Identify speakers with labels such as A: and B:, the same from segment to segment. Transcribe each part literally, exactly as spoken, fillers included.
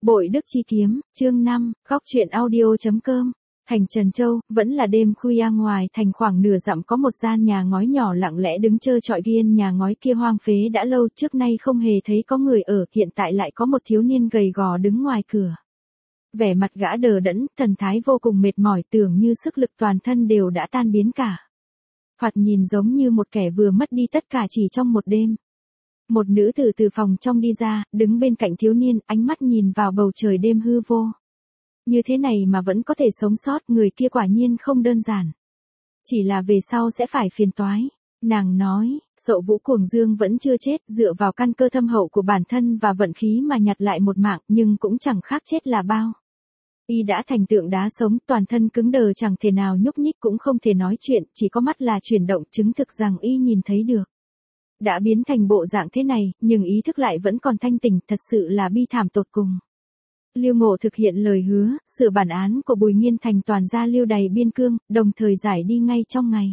A: Bội Đức Chi Kiếm, chương năm, góc truyện audio.com. Thành Trần Châu, vẫn là đêm khuya, ngoài thành khoảng nửa dặm có một gian nhà ngói nhỏ lặng lẽ đứng trơ trọi riêng, nhà ngói kia hoang phế đã lâu, trước nay không hề thấy có người ở, hiện tại lại có một thiếu niên gầy gò đứng ngoài cửa. Vẻ mặt gã đờ đẫn, thần thái vô cùng mệt mỏi, tưởng như sức lực toàn thân đều đã tan biến cả. Thoạt nhìn giống như một kẻ vừa mất đi tất cả chỉ trong một đêm. Một nữ tử từ phòng trong đi ra, đứng bên cạnh thiếu niên, ánh mắt nhìn vào bầu trời đêm hư vô. Như thế này mà vẫn có thể sống sót, người kia quả nhiên không đơn giản. Chỉ là về sau sẽ phải phiền toái. Nàng nói, Dậu Vũ Cuồng Dương vẫn chưa chết, dựa vào căn cơ thâm hậu của bản thân và vận khí mà nhặt lại một mạng, nhưng cũng chẳng khác chết là bao. Y đã thành tượng đá sống, toàn thân cứng đờ, chẳng thể nào nhúc nhích, cũng không thể nói chuyện, chỉ có mắt là chuyển động, chứng thực rằng y nhìn thấy được. Đã biến thành bộ dạng thế này, nhưng ý thức lại vẫn còn thanh tỉnh, thật sự là bi thảm tột cùng. Liêu Ngộ thực hiện lời hứa, sửa bản án của Bùi Nghiên thành toàn gia Liêu đầy biên cương, đồng thời giải đi ngay trong ngày.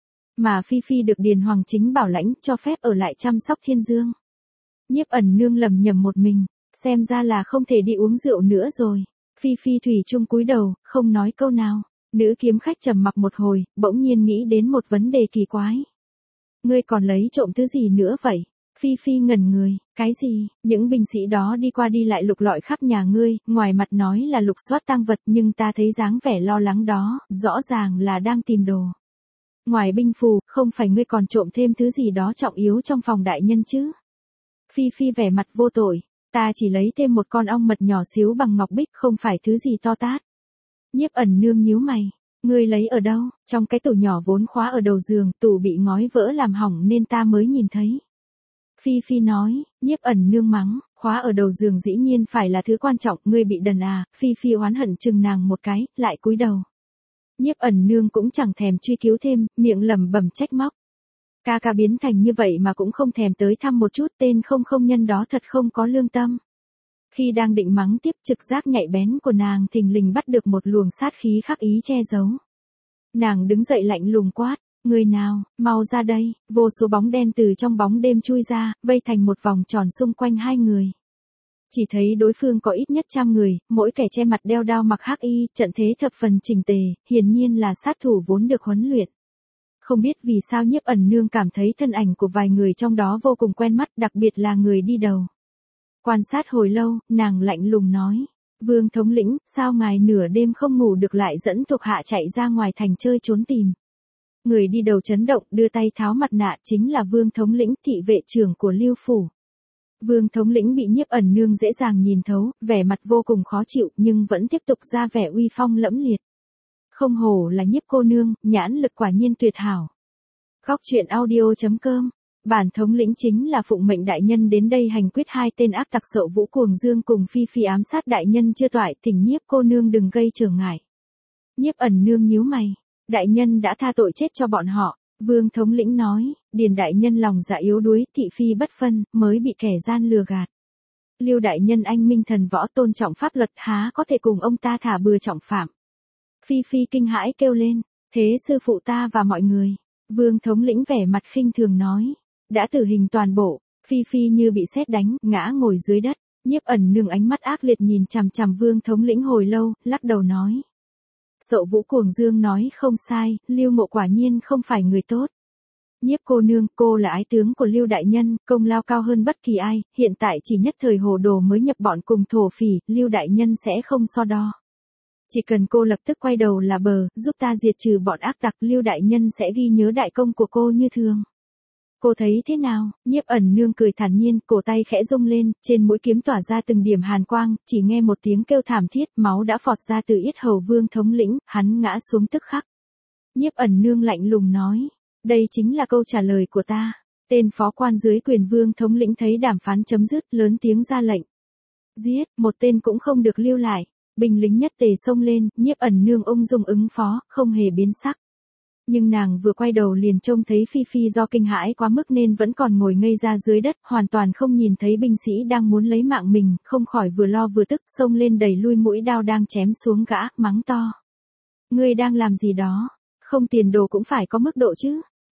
A: Mà Phi Phi được Điền Hoàng Chính bảo lãnh, cho phép ở lại chăm sóc Thiên Dương. Nhiếp Ẩn Nương lầm nhầm một mình, xem ra là không thể đi uống rượu nữa rồi. Phi Phi thủy chung cúi đầu, không nói câu nào. Nữ kiếm khách trầm mặc một hồi, bỗng nhiên nghĩ đến một vấn đề kỳ quái. Ngươi còn lấy trộm thứ gì nữa vậy? Phi Phi ngẩn người, cái gì? Những binh sĩ đó đi qua đi lại lục lọi khắp nhà ngươi, ngoài mặt nói là lục soát tang vật, nhưng ta thấy dáng vẻ lo lắng đó, rõ ràng là đang tìm đồ. Ngoài binh phù, không phải ngươi còn trộm thêm thứ gì đó trọng yếu trong phòng đại nhân chứ? Phi Phi vẻ mặt vô tội, ta chỉ lấy thêm một con ong mật nhỏ xíu bằng ngọc bích, không phải thứ gì to tát. Nhiếp Ẩn Nương nhíu mày. Ngươi lấy ở đâu? Trong cái tủ nhỏ vốn khóa ở đầu giường, tủ bị ngói vỡ làm hỏng nên ta mới nhìn thấy. Phi Phi nói, Nhiếp Ẩn Nương mắng, khóa ở đầu giường dĩ nhiên phải là thứ quan trọng, ngươi bị đần à? Phi Phi oán hận chừng nàng một cái, lại cúi đầu. Nhiếp Ẩn Nương cũng chẳng thèm truy cứu thêm, miệng lẩm bẩm trách móc. Ca ca biến thành như vậy mà cũng không thèm tới thăm một chút, tên không không nhân đó thật không có lương tâm. Khi đang định mắng tiếp, trực giác nhạy bén của nàng thình lình bắt được một luồng sát khí khắc ý che giấu. Nàng đứng dậy lạnh lùng quát, người nào, mau ra đây. Vô số bóng đen từ trong bóng đêm chui ra, vây thành một vòng tròn xung quanh hai người. Chỉ thấy đối phương có ít nhất trăm người, mỗi kẻ che mặt đeo đao mặc hắc y, trận thế thập phần chỉnh tề, hiển nhiên là sát thủ vốn được huấn luyện. Không biết vì sao Nhiếp Ẩn Nương cảm thấy thân ảnh của vài người trong đó vô cùng quen mắt, đặc biệt là người đi đầu. Quan sát hồi lâu, nàng lạnh lùng nói, Vương thống lĩnh, sao ngài nửa đêm không ngủ được lại dẫn thuộc hạ chạy ra ngoài thành chơi trốn tìm? Người đi đầu chấn động, đưa tay tháo mặt nạ, chính là Vương thống lĩnh, thị vệ trưởng của Liêu phủ. Vương thống lĩnh bị Nhiếp Ẩn Nương dễ dàng nhìn thấu, vẻ mặt vô cùng khó chịu, nhưng vẫn tiếp tục ra vẻ uy phong lẫm liệt. Không hổ là Nhiếp cô nương, nhãn lực quả nhiên tuyệt hảo. Góc truyện audio.com. Bản thống lĩnh chính là phụng mệnh đại nhân đến đây hành quyết hai tên ác tặc Dậu Vũ Cuồng Dương cùng Phi Phi ám sát đại nhân chưa toại, thỉnh Nhiếp cô nương đừng gây trở ngại. Nhiếp Ẩn Nương nhíu mày, đại nhân đã tha tội chết cho bọn họ. Vương thống lĩnh nói, Điền đại nhân lòng dạ yếu đuối, thị phi bất phân, mới bị kẻ gian lừa gạt. Liêu đại nhân anh minh thần võ, tôn trọng pháp luật, há có thể cùng ông ta thả bừa trọng phạm. Phi Phi kinh hãi kêu lên, thế sư phụ ta và mọi người. Vương thống lĩnh vẻ mặt khinh thường nói, đã tử hình toàn bộ. Phi Phi như bị sét đánh, ngã ngồi dưới đất. Nhiếp Ẩn Nương ánh mắt ác liệt nhìn chằm chằm Vương thống lĩnh hồi lâu, lắc đầu nói, Dậu Vũ Cuồng Dương nói không sai, Liêu Mộ quả nhiên không phải người tốt. Nhiếp cô nương, cô là ái tướng của Liêu đại nhân, công lao cao hơn bất kỳ ai, hiện tại chỉ nhất thời hồ đồ mới nhập bọn cùng thổ phỉ, Liêu đại nhân sẽ không so đo. Chỉ cần cô lập tức quay đầu là bờ, giúp ta diệt trừ bọn ác tặc, Liêu đại nhân sẽ ghi nhớ đại công của cô như thường. Cô thấy thế nào? Nhiếp Ẩn Nương cười thản nhiên, cổ tay khẽ rung lên, trên mũi kiếm tỏa ra từng điểm hàn quang, chỉ nghe một tiếng kêu thảm thiết, máu đã phọt ra từ yết hầu Vương thống lĩnh, hắn ngã xuống tức khắc. Nhiếp Ẩn Nương lạnh lùng nói, đây chính là câu trả lời của ta. Tên phó quan dưới quyền Vương thống lĩnh thấy đàm phán chấm dứt, lớn tiếng ra lệnh. Giết, một tên cũng không được lưu lại. Binh lính nhất tề xông lên, Nhiếp Ẩn Nương ung dung ứng phó, không hề biến sắc. Nhưng nàng vừa quay đầu liền trông thấy Phi Phi do kinh hãi quá mức nên vẫn còn ngồi ngây ra dưới đất, hoàn toàn không nhìn thấy binh sĩ đang muốn lấy mạng mình, không khỏi vừa lo vừa tức, xông lên đẩy lui mũi đao đang chém xuống gã, mắng to. Ngươi đang làm gì đó? Không tiền đồ cũng phải có mức độ chứ?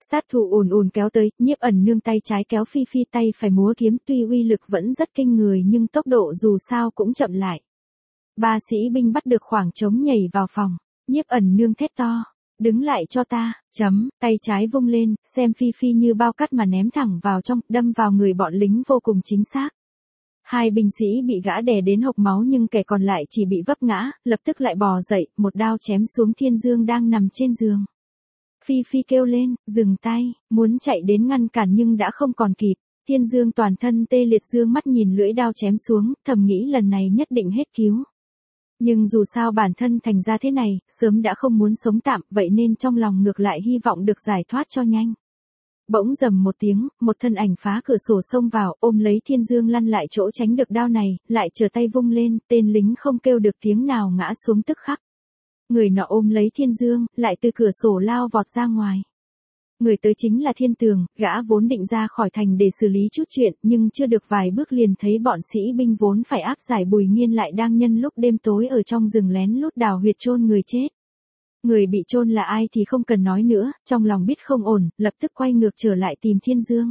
A: Sát thủ ùn ùn kéo tới, Nhiếp Ẩn Nương tay trái kéo Phi Phi tay phải múa kiếm, tuy uy lực vẫn rất kinh người nhưng tốc độ dù sao cũng chậm lại. Ba sĩ binh bắt được khoảng trống nhảy vào phòng, Nhiếp Ẩn Nương thét to, đứng lại cho ta, chấm, tay trái vung lên, xem Phi Phi như bao cắt mà ném thẳng vào trong, đâm vào người bọn lính vô cùng chính xác. Hai binh sĩ bị gã đè đến hộc máu nhưng kẻ còn lại chỉ bị vấp ngã, lập tức lại bò dậy, một đao chém xuống Thiên Dương đang nằm trên giường. Phi Phi kêu lên, dừng tay, muốn chạy đến ngăn cản nhưng đã không còn kịp. Thiên Dương toàn thân tê liệt dương mắt nhìn lưỡi đao chém xuống, thầm nghĩ lần này nhất định hết cứu. Nhưng dù sao bản thân thành ra thế này, sớm đã không muốn sống tạm, vậy nên trong lòng ngược lại hy vọng được giải thoát cho nhanh. Bỗng rầm một tiếng, một thân ảnh phá cửa sổ xông vào, ôm lấy Thiên Dương lăn lại chỗ tránh được đao này, lại trở tay vung lên, tên lính không kêu được tiếng nào ngã xuống tức khắc. Người nọ ôm lấy Thiên Dương, lại từ cửa sổ lao vọt ra ngoài. Người tới chính là Thiên Tường, gã vốn định ra khỏi thành để xử lý chút chuyện, nhưng chưa được vài bước liền thấy bọn sĩ binh vốn phải áp giải Bùi Nghiên lại đang nhân lúc đêm tối ở trong rừng lén lút đào huyệt chôn người chết. Người bị chôn là ai thì không cần nói nữa, trong lòng biết không ổn, lập tức quay ngược trở lại tìm Thiên Dương.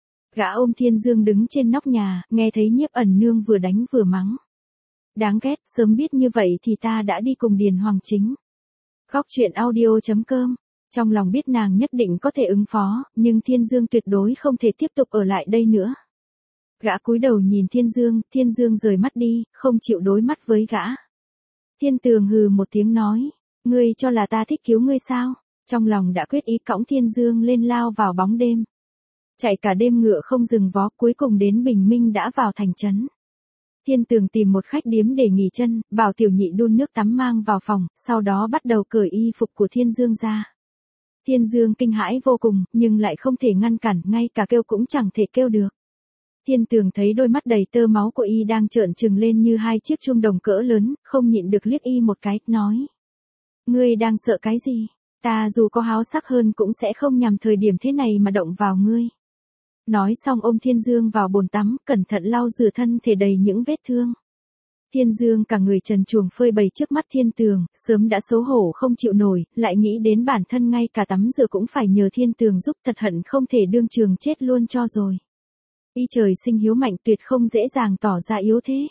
A: Gã ôm Thiên Dương đứng trên nóc nhà, nghe thấy Nhiếp Ẩn Nương vừa đánh vừa mắng. Đáng ghét, sớm biết như vậy thì ta đã đi cùng Điền Hoàng Chính. Góc truyện audio chấm com. Trong lòng biết nàng nhất định có thể ứng phó, nhưng Thiên Dương tuyệt đối không thể tiếp tục ở lại đây nữa. Gã cúi đầu nhìn Thiên Dương, Thiên Dương rời mắt đi, không chịu đối mắt với gã. Thiên Tường hừ một tiếng nói, ngươi cho là ta thích cứu ngươi sao? Trong lòng đã quyết ý cõng Thiên Dương lên lao vào bóng đêm. Chạy cả đêm ngựa không dừng vó, cuối cùng đến bình minh đã vào thành trấn. Thiên Tường tìm một khách điếm để nghỉ chân, bảo tiểu nhị đun nước tắm mang vào phòng, sau đó bắt đầu cởi y phục của Thiên Dương ra. Thiên Dương kinh hãi vô cùng, nhưng lại không thể ngăn cản, ngay cả kêu cũng chẳng thể kêu được. Thiên Tường thấy đôi mắt đầy tơ máu của y đang trợn trừng lên như hai chiếc chuông đồng cỡ lớn, không nhịn được liếc y một cái, nói. Ngươi đang sợ cái gì? Ta dù có háo sắc hơn cũng sẽ không nhằm thời điểm thế này mà động vào ngươi. Nói xong ôm Thiên Dương vào bồn tắm, cẩn thận lau rửa thân thể đầy những vết thương. Thiên Dương cả người trần truồng phơi bày trước mắt Thiên Tường, sớm đã xấu hổ không chịu nổi, lại nghĩ đến bản thân ngay cả tắm rửa cũng phải nhờ Thiên Tường giúp, thật hận không thể đương trường chết luôn cho rồi. Y trời sinh hiếu mạnh tuyệt không dễ dàng tỏ ra yếu thế.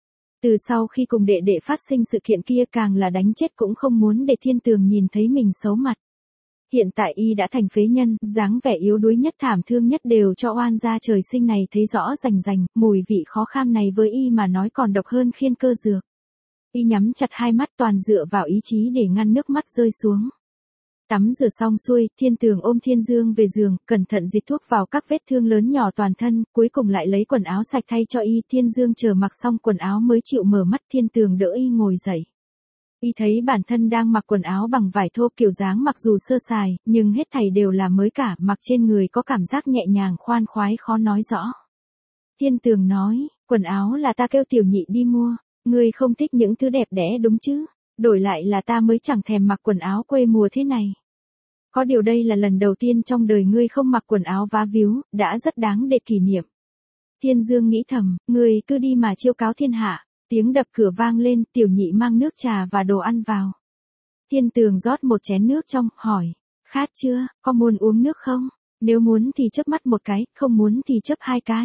A: Từ sau khi cùng đệ đệ phát sinh sự kiện kia càng là đánh chết cũng không muốn để Thiên Tường nhìn thấy mình xấu mặt. Hiện tại y đã thành phế nhân, dáng vẻ yếu đuối nhất thảm thương nhất đều cho oan gia trời sinh này thấy rõ rành rành, mùi vị khó kham này với y mà nói còn độc hơn khiên cơ dược. Y nhắm chặt hai mắt toàn dựa vào ý chí để ngăn nước mắt rơi xuống. Tắm rửa xong xuôi, Thiên Tường ôm Thiên Dương về giường, cẩn thận dịch thuốc vào các vết thương lớn nhỏ toàn thân, cuối cùng lại lấy quần áo sạch thay cho y. Thiên Dương chờ mặc xong quần áo mới chịu mở mắt. Thiên Tường đỡ y ngồi dậy. Y thấy bản thân đang mặc quần áo bằng vải thô, kiểu dáng mặc dù sơ sài, nhưng hết thảy đều là mới cả, mặc trên người có cảm giác nhẹ nhàng khoan khoái khó nói rõ. Thiên Tường nói, quần áo là ta kêu tiểu nhị đi mua, ngươi không thích những thứ đẹp đẽ đúng chứ, đổi lại là ta mới chẳng thèm mặc quần áo quê mùa thế này. Có điều đây là lần đầu tiên trong đời ngươi không mặc quần áo vá víu, đã rất đáng để kỷ niệm. Thiên Dương nghĩ thầm, ngươi cứ đi mà chiêu cáo thiên hạ. Tiếng đập cửa vang lên, tiểu nhị mang nước trà và đồ ăn vào. Thiên Tường rót một chén nước trong, hỏi, khát chưa, có muốn uống nước không? Nếu muốn thì chớp mắt một cái, không muốn thì chớp hai cái.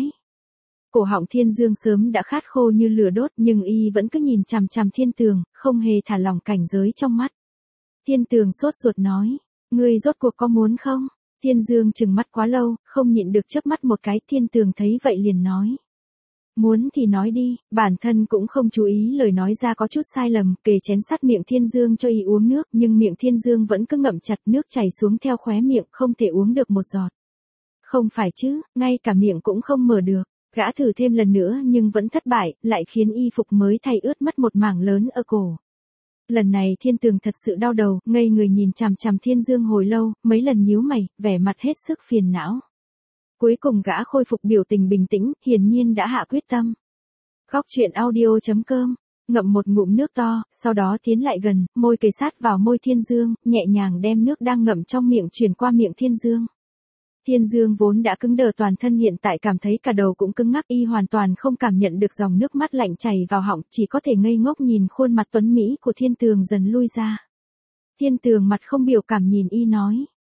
A: Cổ họng Thiên Dương sớm đã khát khô như lửa đốt, nhưng y vẫn cứ nhìn chằm chằm Thiên Tường, không hề thả lỏng cảnh giới trong mắt. Thiên Tường sốt ruột nói, ngươi rốt cuộc có muốn không? Thiên Dương trừng mắt quá lâu, không nhịn được chớp mắt một cái. Thiên Tường thấy vậy liền nói, muốn thì nói đi. Bản thân cũng không chú ý lời nói ra có chút sai lầm, kề chén sát miệng Thiên Dương cho y uống nước, nhưng miệng Thiên Dương vẫn cứ ngậm chặt, nước chảy xuống theo khóe miệng, không thể uống được một giọt. Không phải chứ, ngay cả miệng cũng không mở được. Gã thử thêm lần nữa nhưng vẫn thất bại, lại khiến y phục mới thay ướt mất một mảng lớn ở cổ. Lần này Thiên Tường thật sự đau đầu, ngây người nhìn chằm chằm Thiên Dương hồi lâu, mấy lần nhíu mày, vẻ mặt hết sức phiền não. Cuối cùng gã khôi phục biểu tình bình tĩnh, hiển nhiên đã hạ quyết tâm. Góc truyện audio chấm com, ngậm một ngụm nước to, sau đó tiến lại gần, môi kề sát vào môi Thiên Dương, nhẹ nhàng đem nước đang ngậm trong miệng chuyển qua miệng Thiên Dương. Thiên Dương vốn đã cứng đờ toàn thân hiện tại cảm thấy cả đầu cũng cứng ngắc, y hoàn toàn không cảm nhận được dòng nước mắt lạnh chảy vào họng, chỉ có thể ngây ngốc nhìn khuôn mặt tuấn mỹ của Thiên Tường dần lui ra. Thiên Tường mặt không biểu cảm nhìn y nói,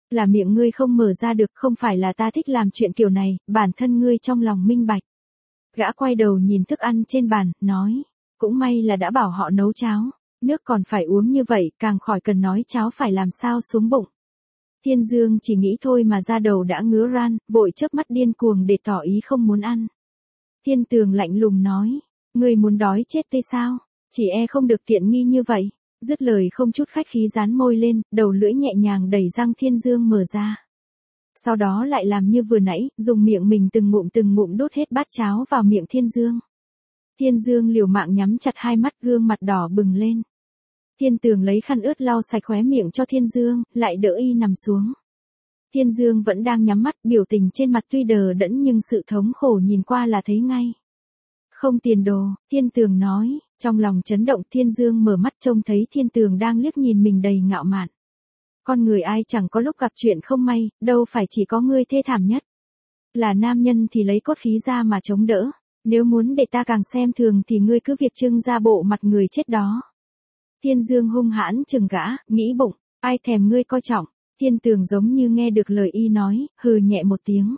A: Là miệng ngươi không mở ra được, không phải là ta thích làm chuyện kiểu này, bản thân ngươi trong lòng minh bạch. Gã quay đầu nhìn thức ăn trên bàn, nói, cũng may là đã bảo họ nấu cháo, nước còn phải uống như vậy, càng khỏi cần nói cháo phải làm sao xuống bụng. Thiên Dương chỉ nghĩ thôi mà da đầu đã ngứa ran, vội chớp mắt điên cuồng để tỏ ý không muốn ăn. Thiên Tường lạnh lùng nói, ngươi muốn đói chết tươi sao, chỉ e không được tiện nghi như vậy. Dứt lời không chút khách khí dán môi lên, đầu lưỡi nhẹ nhàng đẩy răng Thiên Dương mở ra. Sau đó lại làm như vừa nãy, dùng miệng mình từng ngụm từng ngụm đút hết bát cháo vào miệng Thiên Dương. Thiên Dương liều mạng nhắm chặt hai mắt, gương mặt đỏ bừng lên. Thiên Tường lấy khăn ướt lau sạch khóe miệng cho Thiên Dương, lại đỡ y nằm xuống. Thiên Dương vẫn đang nhắm mắt, biểu tình trên mặt tuy đờ đẫn nhưng sự thống khổ nhìn qua là thấy ngay. Không tiền đồ, Thiên Tường nói, trong lòng chấn động. Thiên Dương mở mắt trông thấy Thiên Tường đang liếc nhìn mình đầy ngạo mạn. Con người ai chẳng có lúc gặp chuyện không may, đâu phải chỉ có ngươi thê thảm nhất. Là nam nhân thì lấy cốt khí ra mà chống đỡ, nếu muốn để ta càng xem thường thì ngươi cứ việc trưng ra bộ mặt người chết đó. Thiên Dương hung hãn chừng gã, nghĩ bụng, ai thèm ngươi coi trọng. Thiên Tường giống như nghe được lời y nói, hừ nhẹ một tiếng.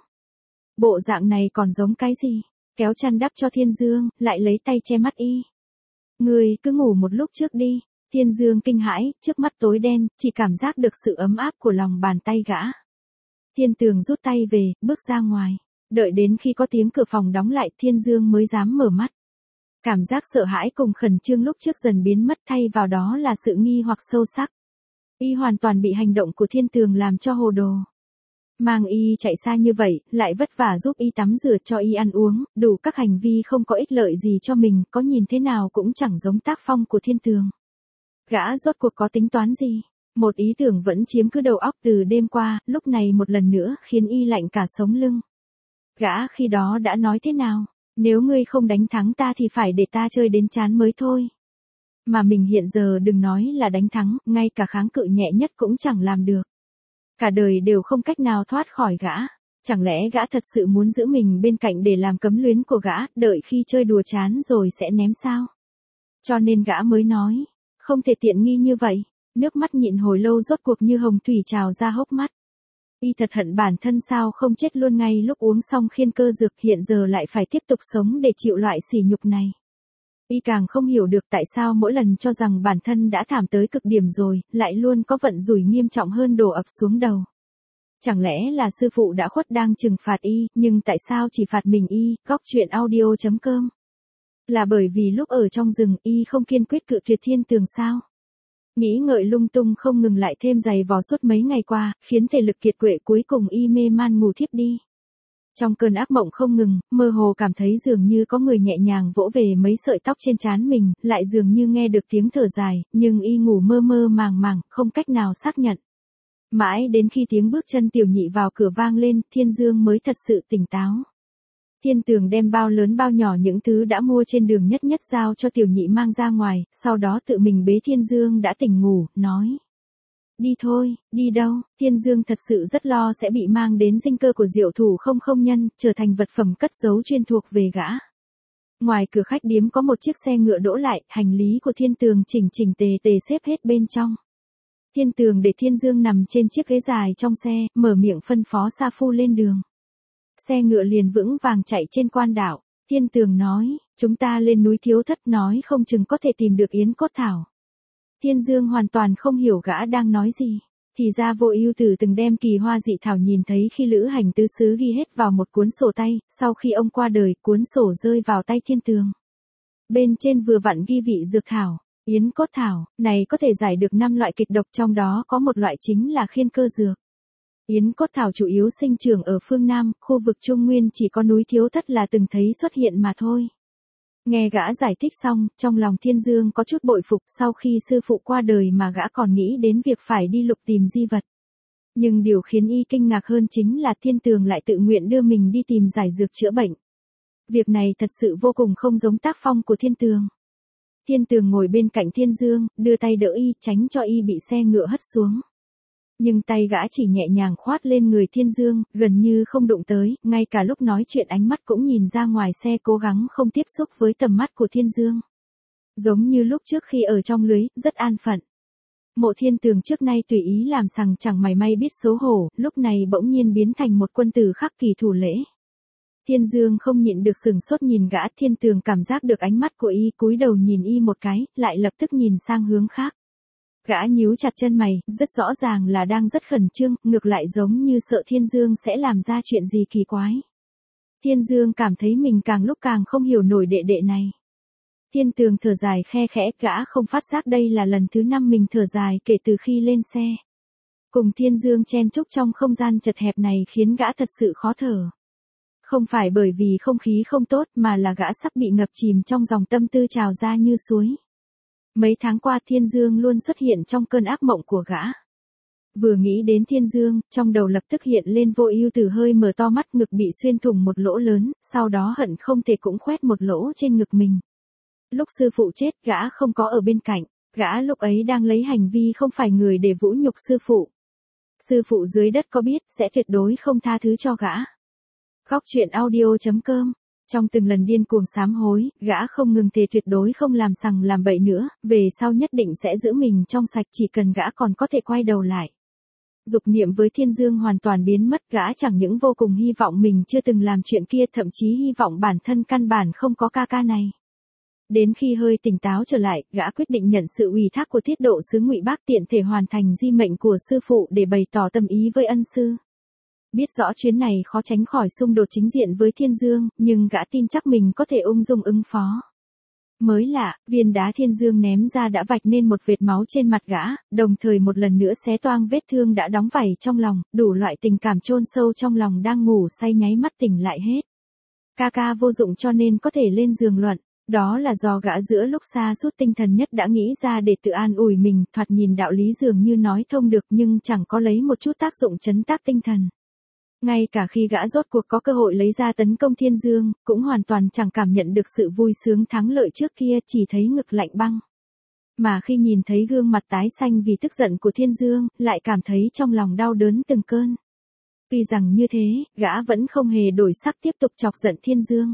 A: Bộ dạng này còn giống cái gì? Kéo chăn đắp cho Thiên Dương, lại lấy tay che mắt y. Ngươi cứ ngủ một lúc trước đi. Thiên Dương kinh hãi, trước mắt tối đen, chỉ cảm giác được sự ấm áp của lòng bàn tay gã. Thiên Tường rút tay về, bước ra ngoài. Đợi đến khi có tiếng cửa phòng đóng lại, Thiên Dương mới dám mở mắt. Cảm giác sợ hãi cùng khẩn trương lúc trước dần biến mất, thay vào đó là sự nghi hoặc sâu sắc. Y hoàn toàn bị hành động của Thiên Tường làm cho hồ đồ. Mang y chạy xa như vậy, lại vất vả giúp y tắm rửa, cho y ăn uống, đủ các hành vi không có ích lợi gì cho mình, có nhìn thế nào cũng chẳng giống tác phong của Thiên Tường. Gã rốt cuộc có tính toán gì? Một ý tưởng vẫn chiếm cứ đầu óc từ đêm qua, lúc này một lần nữa khiến y lạnh cả sống lưng. Gã khi đó đã nói thế nào? Nếu ngươi không đánh thắng ta thì phải để ta chơi đến chán mới thôi. Mà mình hiện giờ đừng nói là đánh thắng, ngay cả kháng cự nhẹ nhất cũng chẳng làm được. Cả đời đều không cách nào thoát khỏi gã. Chẳng lẽ gã thật sự muốn giữ mình bên cạnh để làm cấm luyến của gã, đợi khi chơi đùa chán rồi sẽ ném sao? Cho nên gã mới nói, không thể tiện nghi như vậy. Nước mắt nhịn hồi lâu rốt cuộc như hồng thủy trào ra hốc mắt. Y thật hận bản thân sao không chết luôn ngay lúc uống xong khiên cơ dược, hiện giờ lại phải tiếp tục sống để chịu loại sỉ nhục này. Y càng không hiểu được tại sao mỗi lần cho rằng bản thân đã thảm tới cực điểm rồi, lại luôn có vận rủi nghiêm trọng hơn đổ ập xuống đầu. Chẳng lẽ là sư phụ đã khuất đang trừng phạt y, nhưng tại sao chỉ phạt mình y? Góc truyện audio chấm com. Là bởi vì lúc ở trong rừng y không kiên quyết cự tuyệt Thiên Tường sao? Nghĩ ngợi lung tung không ngừng lại thêm giày vò suốt mấy ngày qua, khiến thể lực kiệt quệ, cuối cùng y mê man ngủ thiếp đi. Trong cơn ác mộng không ngừng, mơ hồ cảm thấy dường như có người nhẹ nhàng vỗ về mấy sợi tóc trên trán mình, lại dường như nghe được tiếng thở dài, nhưng y ngủ mơ mơ màng màng, không cách nào xác nhận. Mãi đến khi tiếng bước chân tiểu nhị vào cửa vang lên, Thiên Dương mới thật sự tỉnh táo. Thiên Tường đem bao lớn bao nhỏ những thứ đã mua trên đường nhất nhất giao cho tiểu nhị mang ra ngoài, sau đó tự mình bế Thiên Dương đã tỉnh ngủ, nói. Đi thôi, đi đâu? Thiên Dương thật sự rất lo sẽ bị mang đến dinh cơ của Diệu Thủ không không nhân, trở thành vật phẩm cất giấu chuyên thuộc về gã. Ngoài cửa khách điếm có một chiếc xe ngựa đỗ lại, hành lý của Thiên Tường chỉnh chỉnh tề tề xếp hết bên trong. Thiên Tường để Thiên Dương nằm trên chiếc ghế dài trong xe, mở miệng phân phó sa phu lên đường. Xe ngựa liền vững vàng chạy trên quan đảo. Thiên Tường nói, chúng ta lên núi Thiếu Thất nói không chừng có thể tìm được yến cốt thảo. Thiên Dương hoàn toàn không hiểu gã đang nói gì. Thì ra Vô Ưu Tử từng đem kỳ hoa dị thảo nhìn thấy khi lữ hành tứ xứ ghi hết vào một cuốn sổ tay, sau khi ông qua đời, cuốn sổ rơi vào tay Thiên Tường. Bên trên vừa vặn ghi vị dược thảo, yến cốt thảo, này có thể giải được năm loại kịch độc, trong đó có một loại chính là khiên cơ dược. Yến cốt thảo chủ yếu sinh trưởng ở phương Nam, khu vực Trung Nguyên chỉ có núi Thiếu Thất là từng thấy xuất hiện mà thôi. Nghe gã giải thích xong, trong lòng Thiên Dương có chút bội phục, sau khi sư phụ qua đời mà gã còn nghĩ đến việc phải đi lục tìm di vật. Nhưng điều khiến y kinh ngạc hơn chính là Thiên Tường lại tự nguyện đưa mình đi tìm giải dược chữa bệnh. Việc này thật sự vô cùng không giống tác phong của Thiên Tường. Thiên Tường ngồi bên cạnh Thiên Dương, đưa tay đỡ y, tránh cho y bị xe ngựa hất xuống. Nhưng tay gã chỉ nhẹ nhàng khoát lên người Thiên Dương, gần như không đụng tới, ngay cả lúc nói chuyện ánh mắt cũng nhìn ra ngoài xe, cố gắng không tiếp xúc với tầm mắt của Thiên Dương. Giống như lúc trước khi ở trong lưới, rất an phận. Mộ Thiên Tường trước nay tùy ý làm sằng chẳng mảy may biết xấu hổ, lúc này bỗng nhiên biến thành một quân tử khắc kỳ thủ lễ. Thiên Dương không nhịn được sừng sốt nhìn gã. Thiên Tường cảm giác được ánh mắt của y, cúi đầu nhìn y một cái, lại lập tức nhìn sang hướng khác. Gã nhíu chặt chân mày, rất rõ ràng là đang rất khẩn trương, ngược lại giống như sợ Thiên Dương sẽ làm ra chuyện gì kỳ quái. Thiên Dương cảm thấy mình càng lúc càng không hiểu nổi đệ đệ này. Thiên Tường thở dài khe khẽ, gã không phát giác đây là lần thứ năm mình thở dài kể từ khi lên xe. Cùng Thiên Dương chen chúc trong không gian chật hẹp này khiến gã thật sự khó thở. Không phải bởi vì không khí không tốt mà là gã sắp bị ngập chìm trong dòng tâm tư trào ra như suối. Mấy tháng qua Thiên Dương luôn xuất hiện trong cơn ác mộng của gã. Vừa nghĩ đến Thiên Dương, trong đầu lập tức hiện lên Vô Ưu Tử hơi mở to mắt, ngực bị xuyên thủng một lỗ lớn, sau đó hận không thể cũng khoét một lỗ trên ngực mình. Lúc sư phụ chết, gã không có ở bên cạnh, gã lúc ấy đang lấy hành vi không phải người để vũ nhục sư phụ. Sư phụ dưới đất có biết sẽ tuyệt đối không tha thứ cho gã. Góc truyện audio chấm com. Trong từng lần điên cuồng sám hối, gã không ngừng thề tuyệt đối không làm sằng làm bậy nữa, về sau nhất định sẽ giữ mình trong sạch chỉ cần gã còn có thể quay đầu lại. Dục niệm với Thiên Dương hoàn toàn biến mất, gã chẳng những vô cùng hy vọng mình chưa từng làm chuyện kia, thậm chí hy vọng bản thân căn bản không có ca ca này. Đến khi hơi tỉnh táo trở lại, gã quyết định nhận sự ủy thác của Tiết Độ sứ Ngụy Bác, tiện thể hoàn thành di mệnh của sư phụ để bày tỏ tâm ý với ân sư. Biết rõ chuyến này khó tránh khỏi xung đột chính diện với Thiên Dương, nhưng gã tin chắc mình có thể ung dung ứng phó. Mới lạ, viên đá Thiên Dương ném ra đã vạch nên một vệt máu trên mặt gã, đồng thời một lần nữa xé toang vết thương đã đóng vảy trong lòng, đủ loại tình cảm chôn sâu trong lòng đang ngủ say nháy mắt tỉnh lại hết. Ca ca vô dụng cho nên có thể lên giường luận, đó là do gã giữa lúc sa sút tinh thần nhất đã nghĩ ra để tự an ủi mình, thoạt nhìn đạo lý dường như nói thông được nhưng chẳng có lấy một chút tác dụng trấn tác tinh thần. Ngay cả khi gã rốt cuộc có cơ hội lấy ra tấn công Thiên Dương, cũng hoàn toàn chẳng cảm nhận được sự vui sướng thắng lợi trước kia, chỉ thấy ngực lạnh băng. Mà khi nhìn thấy gương mặt tái xanh vì tức giận của Thiên Dương, lại cảm thấy trong lòng đau đớn từng cơn. Tuy rằng như thế, gã vẫn không hề đổi sắc tiếp tục chọc giận Thiên Dương.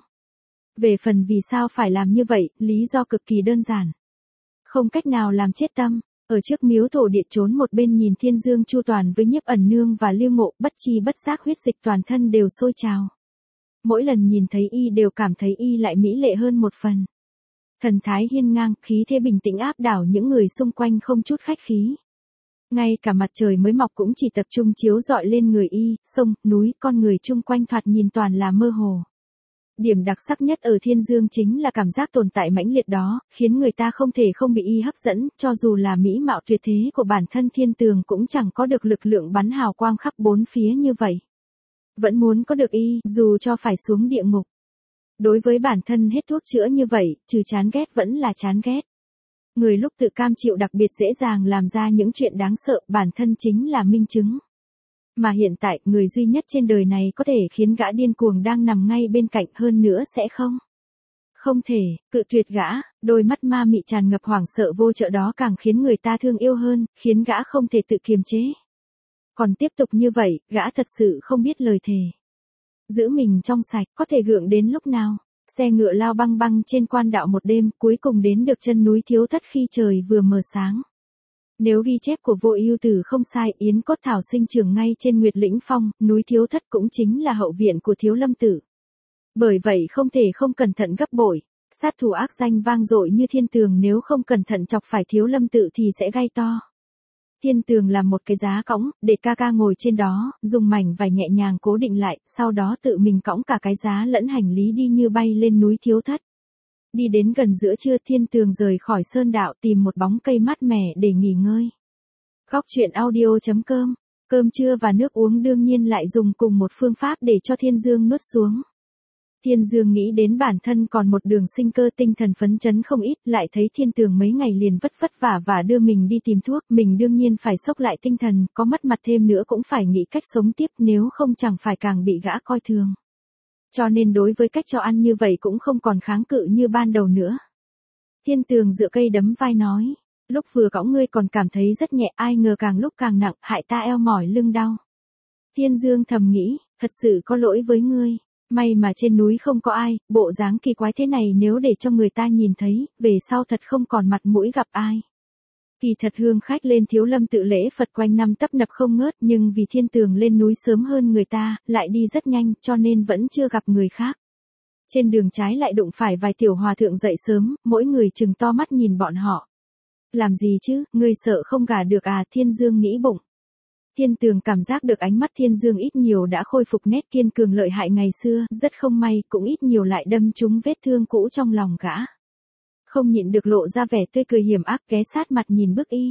A: Về phần vì sao phải làm như vậy, lý do cực kỳ đơn giản. Không cách nào làm chết tâm. Ở trước miếu thổ địa trốn một bên nhìn Thiên Dương chu toàn với Nhiếp Ẩn Nương và Lưu Ngộ, bất chi bất giác huyết dịch toàn thân đều sôi trào. Mỗi lần nhìn thấy y đều cảm thấy y lại mỹ lệ hơn một phần. Thần thái hiên ngang, khí thế bình tĩnh áp đảo những người xung quanh không chút khách khí. Ngay cả mặt trời mới mọc cũng chỉ tập trung chiếu rọi lên người y, sông, núi, con người chung quanh thoạt nhìn toàn là mơ hồ. Điểm đặc sắc nhất ở Thiên Dương chính là cảm giác tồn tại mãnh liệt đó, khiến người ta không thể không bị y hấp dẫn, cho dù là mỹ mạo tuyệt thế của bản thân Thiên Tường cũng chẳng có được lực lượng bắn hào quang khắp bốn phía như vậy. Vẫn muốn có được y, dù cho phải xuống địa ngục. Đối với bản thân hết thuốc chữa như vậy, trừ chán ghét vẫn là chán ghét. Người lúc tự cam chịu đặc biệt dễ dàng làm ra những chuyện đáng sợ, bản thân chính là minh chứng. Mà hiện tại, người duy nhất trên đời này có thể khiến gã điên cuồng đang nằm ngay bên cạnh, hơn nữa sẽ không. Không thể, cự tuyệt gã, đôi mắt ma mị tràn ngập hoảng sợ vô trợ đó càng khiến người ta thương yêu hơn, khiến gã không thể tự kiềm chế. Còn tiếp tục như vậy, gã thật sự không biết lời thề. Giữ mình trong sạch, có thể gượng đến lúc nào. Xe ngựa lao băng băng trên quan đạo một đêm, cuối cùng đến được chân núi Thiếu Thất khi trời vừa mờ sáng. Nếu ghi chép của Vô Ưu Tử không sai, Yến Cốt Thảo sinh trưởng ngay trên Nguyệt Lĩnh Phong, núi Thiếu Thất cũng chính là hậu viện của Thiếu Lâm Tử. Bởi vậy không thể không cẩn thận gấp bội, sát thủ ác danh vang dội như Thiên Tường nếu không cẩn thận chọc phải Thiếu Lâm Tử thì sẽ gai to. Thiên Tường làm một cái giá cõng, để ca ca ngồi trên đó, dùng mảnh vải nhẹ nhàng cố định lại, sau đó tự mình cõng cả cái giá lẫn hành lý đi như bay lên núi Thiếu Thất. Đi đến gần giữa trưa, Thiên Tường rời khỏi sơn đạo tìm một bóng cây mát mẻ để nghỉ ngơi. Góc truyện audio chấm com. Cơm trưa và nước uống đương nhiên lại dùng cùng một phương pháp để cho Thiên Dương nuốt xuống. Thiên Dương nghĩ đến bản thân còn một đường sinh cơ, tinh thần phấn chấn không ít, lại thấy Thiên Tường mấy ngày liền vất vất vả và đưa mình đi tìm thuốc, mình đương nhiên phải xốc lại tinh thần, có mất mặt thêm nữa cũng phải nghĩ cách sống tiếp, nếu không chẳng phải càng bị gã coi thường. Cho nên đối với cách cho ăn như vậy cũng không còn kháng cự như ban đầu nữa. Thiên Tường dựa cây đấm vai nói, lúc vừa cõng ngươi còn cảm thấy rất nhẹ, ai ngờ càng lúc càng nặng, hại ta eo mỏi lưng đau. Thiên Dương thầm nghĩ, thật sự có lỗi với ngươi, may mà trên núi không có ai, bộ dáng kỳ quái thế này nếu để cho người ta nhìn thấy, về sau thật không còn mặt mũi gặp ai. Kỳ thật hương khách lên Thiếu Lâm tự lễ Phật quanh năm tấp nập không ngớt, nhưng vì Thiên Tường lên núi sớm hơn người ta, lại đi rất nhanh, cho nên vẫn chưa gặp người khác. Trên đường trái lại đụng phải vài tiểu hòa thượng dậy sớm, mỗi người trừng to mắt nhìn bọn họ. Làm gì chứ, ngươi sợ không gả được à? Thiên Dương nghĩ bụng. Thiên Tường cảm giác được ánh mắt Thiên Dương ít nhiều đã khôi phục nét kiên cường lợi hại ngày xưa, rất không may, cũng ít nhiều lại đâm trúng vết thương cũ trong lòng gã. Không nhịn được lộ ra vẻ tươi cười hiểm ác, ghé sát mặt nhìn Bức Y.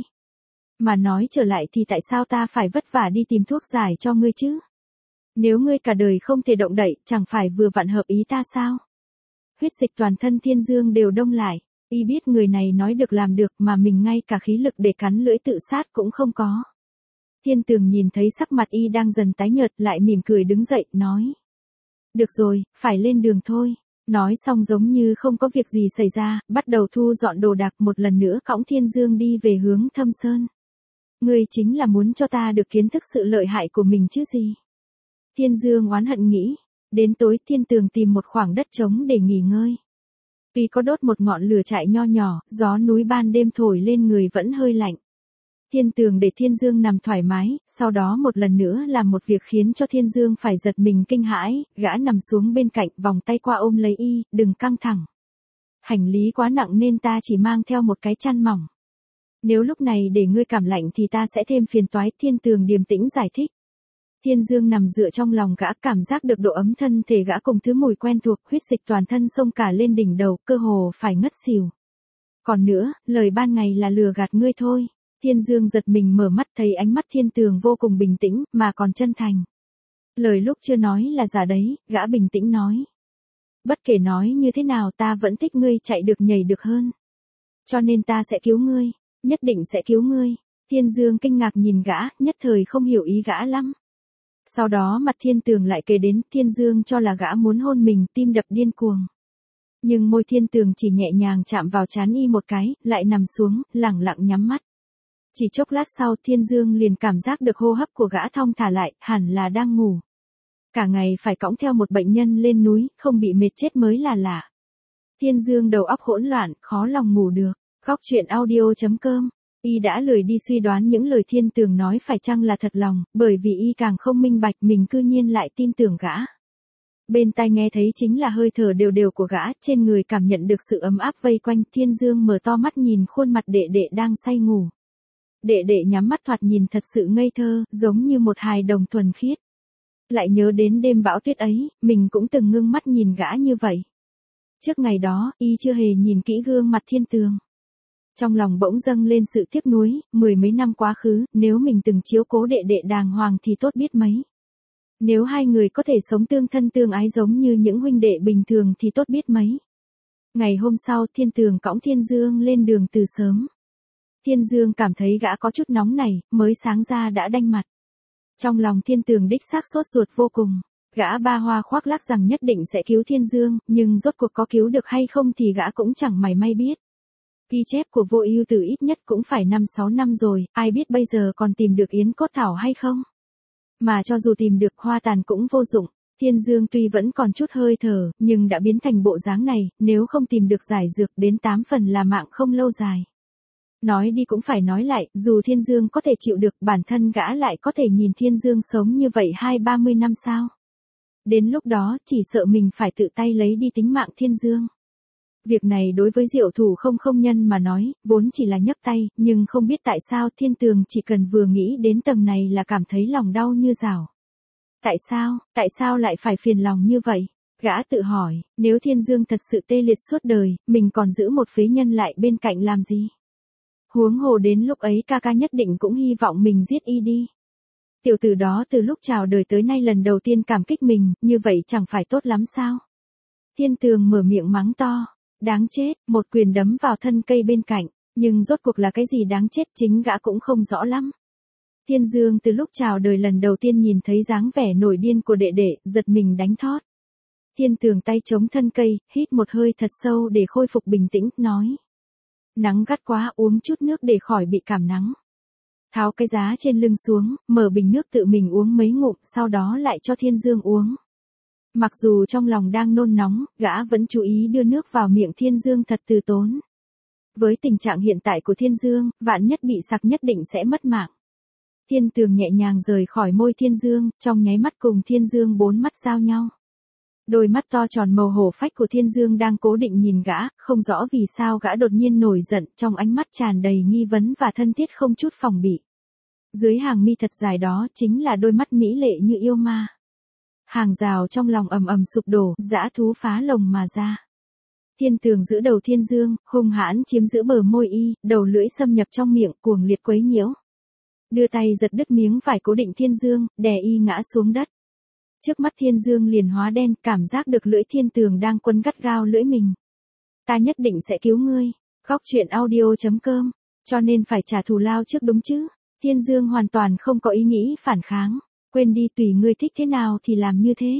A: Mà nói trở lại thì tại sao ta phải vất vả đi tìm thuốc giải cho ngươi chứ? Nếu ngươi cả đời không thể động đậy, chẳng phải vừa vặn hợp ý ta sao? Huyết dịch toàn thân Thiên Dương đều đông lại. Y biết người này nói được làm được mà mình ngay cả khí lực để cắn lưỡi tự sát cũng không có. Thiên Tường nhìn thấy sắc mặt Y đang dần tái nhợt lại mỉm cười đứng dậy, nói. Được rồi, phải lên đường thôi. Nói xong giống như không có việc gì xảy ra, bắt đầu thu dọn đồ đạc, một lần nữa cõng Thiên Dương đi về hướng Thâm Sơn. Ngươi chính là muốn cho ta được kiến thức sự lợi hại của mình chứ gì? Thiên Dương oán hận nghĩ. Đến tối Thiên Tường tìm một khoảng đất trống để nghỉ ngơi. Tuy có đốt một ngọn lửa trại nho nhỏ, gió núi ban đêm thổi lên người vẫn hơi lạnh. Thiên Tường để Thiên Dương nằm thoải mái, sau đó một lần nữa làm một việc khiến cho Thiên Dương phải giật mình kinh hãi, gã nằm xuống bên cạnh, vòng tay qua ôm lấy Y, đừng căng thẳng. Hành lý quá nặng nên ta chỉ mang theo một cái chăn mỏng. Nếu lúc này để ngươi cảm lạnh thì ta sẽ thêm phiền toái, Thiên Tường điềm tĩnh giải thích. Thiên Dương nằm dựa trong lòng gã, cảm giác được độ ấm thân thể gã cùng thứ mùi quen thuộc, huyết dịch toàn thân xông cả lên đỉnh đầu, cơ hồ phải ngất xỉu. Còn nữa, lời ban ngày là lừa gạt ngươi thôi. Thiên Dương giật mình mở mắt thấy ánh mắt Thiên Tường vô cùng bình tĩnh, mà còn chân thành. Lời lúc chưa nói là giả đấy, gã bình tĩnh nói. Bất kể nói như thế nào ta vẫn thích ngươi chạy được nhảy được hơn. Cho nên ta sẽ cứu ngươi, nhất định sẽ cứu ngươi. Thiên Dương kinh ngạc nhìn gã, nhất thời không hiểu ý gã lắm. Sau đó mặt Thiên Tường lại kề đến, Thiên Dương cho là gã muốn hôn mình, tim đập điên cuồng. Nhưng môi Thiên Tường chỉ nhẹ nhàng chạm vào trán Y một cái, lại nằm xuống, lẳng lặng nhắm mắt. Chỉ chốc lát sau Thiên Dương liền cảm giác được hô hấp của gã thong thả lại, hẳn là đang ngủ. Cả ngày phải cõng theo một bệnh nhân lên núi, không bị mệt chết mới là lạ. Thiên Dương đầu óc hỗn loạn, khó lòng ngủ được. Góc truyện audio chấm com. Y đã lười đi suy đoán những lời Thiên Tường nói phải chăng là thật lòng, bởi vì Y càng không minh bạch mình cư nhiên lại tin tưởng gã. Bên tai nghe thấy chính là hơi thở đều đều của gã, trên người cảm nhận được sự ấm áp vây quanh. Thiên Dương mở to mắt nhìn khuôn mặt đệ đệ đang say ngủ. Đệ đệ nhắm mắt thoạt nhìn thật sự ngây thơ, giống như một hài đồng thuần khiết. Lại nhớ đến đêm bão tuyết ấy, mình cũng từng ngưng mắt nhìn gã như vậy. Trước ngày đó, Y chưa hề nhìn kỹ gương mặt Thiên Tường. Trong lòng bỗng dâng lên sự tiếc nuối, mười mấy năm quá khứ, nếu mình từng chiếu cố đệ đệ đàng hoàng thì tốt biết mấy. Nếu hai người có thể sống tương thân tương ái giống như những huynh đệ bình thường thì tốt biết mấy. Ngày hôm sau Thiên Tường cõng Thiên Dương lên đường từ sớm. Thiên Dương cảm thấy gã có chút nóng này, mới sáng ra đã đanh mặt. Trong lòng Thiên Tường đích xác sốt ruột vô cùng. Gã ba hoa khoác lác rằng nhất định sẽ cứu Thiên Dương, nhưng rốt cuộc có cứu được hay không thì gã cũng chẳng mảy may biết. Ghi chép của Vô Ưu Tử ít nhất cũng phải năm sáu năm rồi, ai biết bây giờ còn tìm được yến cốt thảo hay không. Mà cho dù tìm được hoa tàn cũng vô dụng. Thiên Dương tuy vẫn còn chút hơi thở, nhưng đã biến thành bộ dáng này, nếu không tìm được giải dược đến tám phần là mạng không lâu dài. Nói đi cũng phải nói lại, dù Thiên Dương có thể chịu được, bản thân gã lại có thể nhìn Thiên Dương sống như vậy hai ba mươi năm sao. Đến lúc đó, chỉ sợ mình phải tự tay lấy đi tính mạng Thiên Dương. Việc này đối với Diệu Thủ không không nhân mà nói, vốn chỉ là nhấc tay, nhưng không biết tại sao Thiên Tường chỉ cần vừa nghĩ đến tầng này là cảm thấy lòng đau như rào. Tại sao, tại sao lại phải phiền lòng như vậy? Gã tự hỏi, nếu Thiên Dương thật sự tê liệt suốt đời, mình còn giữ một phế nhân lại bên cạnh làm gì? Huống hồ đến lúc ấy ca ca nhất định cũng hy vọng mình giết Y đi. Tiểu tử đó từ lúc chào đời tới nay lần đầu tiên cảm kích mình, như vậy chẳng phải tốt lắm sao? Thiên Tường mở miệng mắng to. Đáng chết, một quyền đấm vào thân cây bên cạnh, nhưng rốt cuộc là cái gì đáng chết chính gã cũng không rõ lắm. Thiên Dương từ lúc chào đời lần đầu tiên nhìn thấy dáng vẻ nổi điên của đệ đệ, giật mình đánh thót. Thiên Tường tay chống thân cây, hít một hơi thật sâu để khôi phục bình tĩnh, nói. Nắng gắt quá, uống chút nước để khỏi bị cảm nắng. Tháo cái giá trên lưng xuống, mở bình nước tự mình uống mấy ngụm, sau đó lại cho Thiên Dương uống. Mặc dù trong lòng đang nôn nóng, gã vẫn chú ý đưa nước vào miệng Thiên Dương thật từ tốn. Với tình trạng hiện tại của Thiên Dương, vạn nhất bị sặc nhất định sẽ mất mạng. Thiên Tường nhẹ nhàng rời khỏi môi Thiên Dương, trong nháy mắt cùng Thiên Dương bốn mắt giao nhau. Đôi mắt to tròn màu hổ phách của Thiên Dương đang cố định nhìn gã, không rõ vì sao gã đột nhiên nổi giận, trong ánh mắt tràn đầy nghi vấn và thân thiết không chút phòng bị. Dưới hàng mi thật dài đó chính là đôi mắt mỹ lệ như yêu ma. Hàng rào trong lòng ầm ầm sụp đổ, dã thú phá lồng mà ra. Thiên Tường giữ đầu Thiên Dương, hung hãn chiếm giữ bờ môi y, đầu lưỡi xâm nhập trong miệng, cuồng liệt quấy nhiễu. Đưa tay giật đứt miếng vải cố định Thiên Dương, đè y ngã xuống đất. Trước mắt Thiên Dương liền hóa đen, cảm giác được lưỡi Thiên Tường đang quấn gắt gao lưỡi mình. Ta nhất định sẽ cứu ngươi. Góc truyện audio chấm com. Cho nên phải trả thù lao trước đúng chứ. Thiên Dương hoàn toàn không có ý nghĩ phản kháng. Quên đi, tùy ngươi thích thế nào thì làm như thế.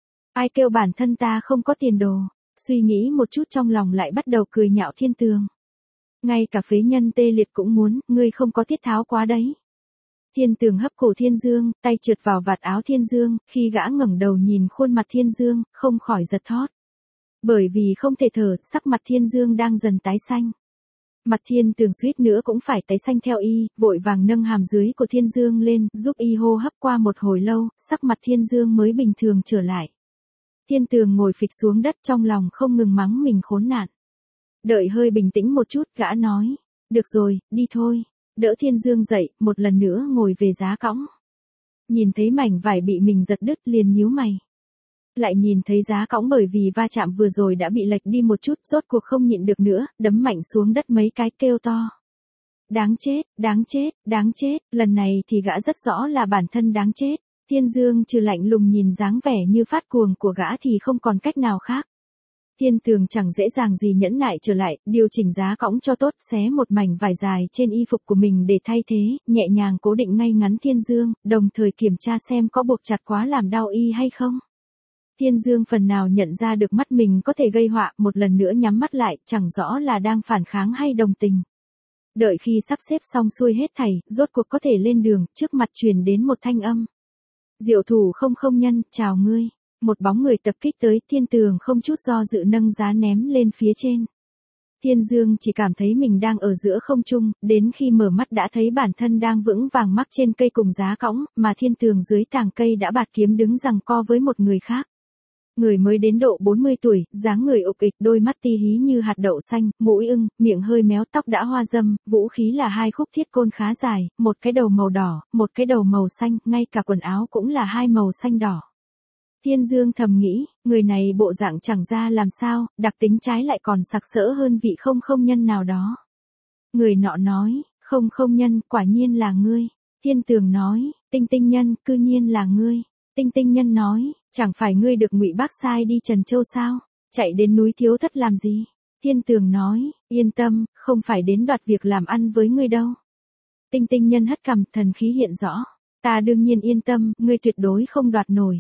A: Ai kêu bản thân ta không có tiền đồ. Suy nghĩ một chút trong lòng lại bắt đầu cười nhạo Thiên Tường. Ngay cả phế nhân tê liệt cũng muốn, ngươi không có tiết tháo quá đấy. Thiên Tường hấp cổ Thiên Dương, tay trượt vào vạt áo Thiên Dương, khi gã ngẩng đầu nhìn khuôn mặt Thiên Dương, không khỏi giật thót. Bởi vì không thể thở, sắc mặt Thiên Dương đang dần tái xanh. Mặt Thiên Tường suýt nữa cũng phải tái xanh theo y, vội vàng nâng hàm dưới của Thiên Dương lên, giúp y hô hấp. Qua một hồi lâu, sắc mặt Thiên Dương mới bình thường trở lại. Thiên Tường ngồi phịch xuống đất, trong lòng không ngừng mắng mình khốn nạn. Đợi hơi bình tĩnh một chút, gã nói, được rồi, đi thôi. Đỡ Thiên Dương dậy, một lần nữa ngồi về giá cõng. Nhìn thấy mảnh vải bị mình giật đứt liền nhíu mày. Lại nhìn thấy giá cõng bởi vì va chạm vừa rồi đã bị lệch đi một chút, rốt cuộc không nhịn được nữa, đấm mạnh xuống đất mấy cái kêu to. Đáng chết, đáng chết, đáng chết, lần này thì gã rất rõ là bản thân đáng chết. Thiên Dương trừ lạnh lùng nhìn dáng vẻ như phát cuồng của gã thì không còn cách nào khác. Thiên Tường chẳng dễ dàng gì nhẫn nại trở lại, điều chỉnh giá cõng cho tốt, xé một mảnh vải dài trên y phục của mình để thay thế, nhẹ nhàng cố định ngay ngắn Thiên Dương, đồng thời kiểm tra xem có buộc chặt quá làm đau y hay không. Thiên Dương phần nào nhận ra được mắt mình có thể gây họa, một lần nữa nhắm mắt lại, chẳng rõ là đang phản kháng hay đồng tình. Đợi khi sắp xếp xong xuôi hết thảy, rốt cuộc có thể lên đường, trước mặt truyền đến một thanh âm. Diệu thủ không không nhân, chào ngươi. Một bóng người tập kích tới, Thiên Tường không chút do dự nâng giá ném lên phía trên. Thiên Dương chỉ cảm thấy mình đang ở giữa không trung, đến khi mở mắt đã thấy bản thân đang vững vàng mắc trên cây cùng giá cõng, mà Thiên Tường dưới tàng cây đã bạt kiếm đứng giằng co với một người khác. Người mới đến độ bốn mươi tuổi, dáng người ục ịch, đôi mắt ti hí như hạt đậu xanh, mũi ưng, miệng hơi méo, tóc đã hoa râm, vũ khí là hai khúc thiết côn khá dài, một cái đầu màu đỏ, một cái đầu màu xanh, ngay cả quần áo cũng là hai màu xanh đỏ. Thiên Dương thầm nghĩ, người này bộ dạng chẳng ra làm sao, đặc tính trái lại còn sặc sỡ hơn vị không không nhân nào đó. Người nọ nói, không không nhân, quả nhiên là ngươi. Thiên Tường nói, Tinh Tinh nhân, cư nhiên là ngươi. Tinh Tinh nhân nói, chẳng phải ngươi được Ngụy Bác sai đi Trần Châu sao, chạy đến núi Thiếu Thất làm gì? Thiên Tường nói, yên tâm, không phải đến đoạt việc làm ăn với ngươi đâu. Tinh Tinh nhân hất cằm, thần khí hiện rõ. Ta đương nhiên yên tâm, ngươi tuyệt đối không đoạt nổi.